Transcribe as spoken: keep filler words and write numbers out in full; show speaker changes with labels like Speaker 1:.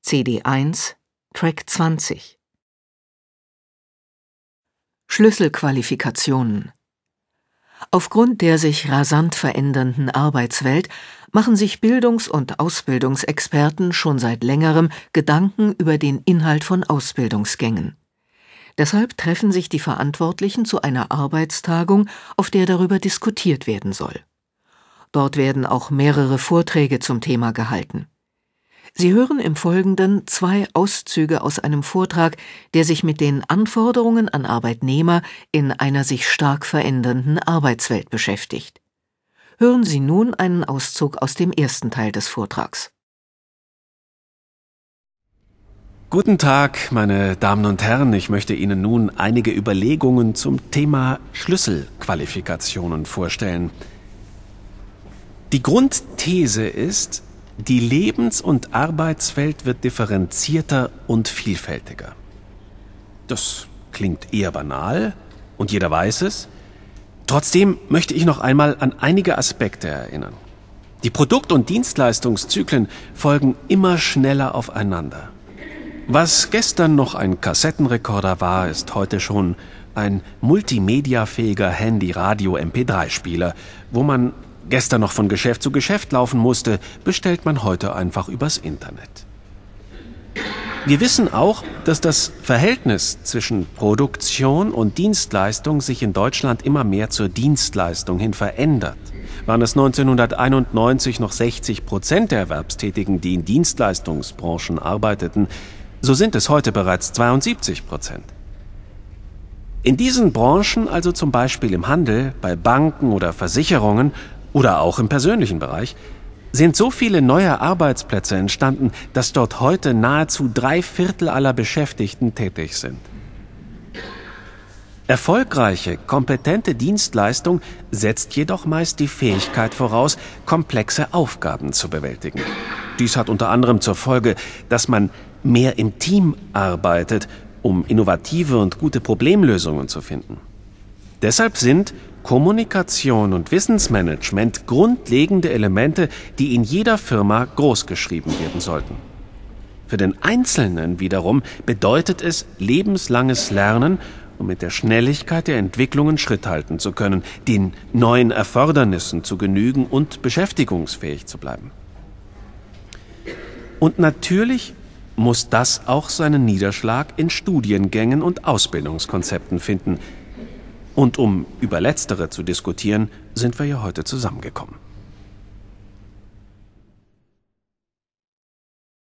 Speaker 1: C D eins, Track zwanzig. Schlüsselqualifikationen. Aufgrund der sich rasant verändernden Arbeitswelt machen sich Bildungs- und Ausbildungsexperten schon seit längerem Gedanken über den Inhalt von Ausbildungsgängen. Deshalb treffen sich die Verantwortlichen zu einer Arbeitstagung, auf der darüber diskutiert werden soll. Dort werden auch mehrere Vorträge zum Thema gehalten. Sie hören im Folgenden zwei Auszüge aus einem Vortrag, der sich mit den Anforderungen an Arbeitnehmer in einer sich stark verändernden Arbeitswelt beschäftigt. Hören Sie nun einen Auszug aus dem ersten Teil des Vortrags.
Speaker 2: Guten Tag, meine Damen und Herren. Ich möchte Ihnen nun einige Überlegungen zum Thema Schlüsselqualifikationen vorstellen. Die Grundthese ist, die Lebens- und Arbeitswelt wird differenzierter und vielfältiger. Das klingt eher banal und jeder weiß es. Trotzdem möchte ich noch einmal an einige Aspekte erinnern. Die Produkt- und Dienstleistungszyklen folgen immer schneller aufeinander. Was gestern noch ein Kassettenrekorder war, ist heute schon ein multimediafähiger Handy-Radio-M P drei Spieler, wo man gestern noch von Geschäft zu Geschäft laufen musste, bestellt man heute einfach übers Internet. Wir wissen auch, dass das Verhältnis zwischen Produktion und Dienstleistung sich in Deutschland immer mehr zur Dienstleistung hin verändert. Waren es neunzehnhunderteinundneunzig noch sechzig Prozent der Erwerbstätigen, die in Dienstleistungsbranchen arbeiteten, so sind es heute bereits zweiundsiebzig Prozent. In diesen Branchen, also zum Beispiel im Handel, bei Banken oder Versicherungen oder auch im persönlichen Bereich, sind so viele neue Arbeitsplätze entstanden, dass dort heute nahezu drei Viertel aller Beschäftigten tätig sind. Erfolgreiche, kompetente Dienstleistung setzt jedoch meist die Fähigkeit voraus, komplexe Aufgaben zu bewältigen. Dies hat unter anderem zur Folge, dass man mehr im Team arbeitet, um innovative und gute Problemlösungen zu finden. Deshalb sind Kommunikation und Wissensmanagement grundlegende Elemente, die in jeder Firma großgeschrieben werden sollten. Für den Einzelnen wiederum bedeutet es lebenslanges Lernen, um mit der Schnelligkeit der Entwicklungen Schritt halten zu können, den neuen Erfordernissen zu genügen und beschäftigungsfähig zu bleiben. Und natürlich muss das auch seinen Niederschlag in Studiengängen und Ausbildungskonzepten finden. Und um über Letztere zu diskutieren, sind wir ja heute zusammengekommen.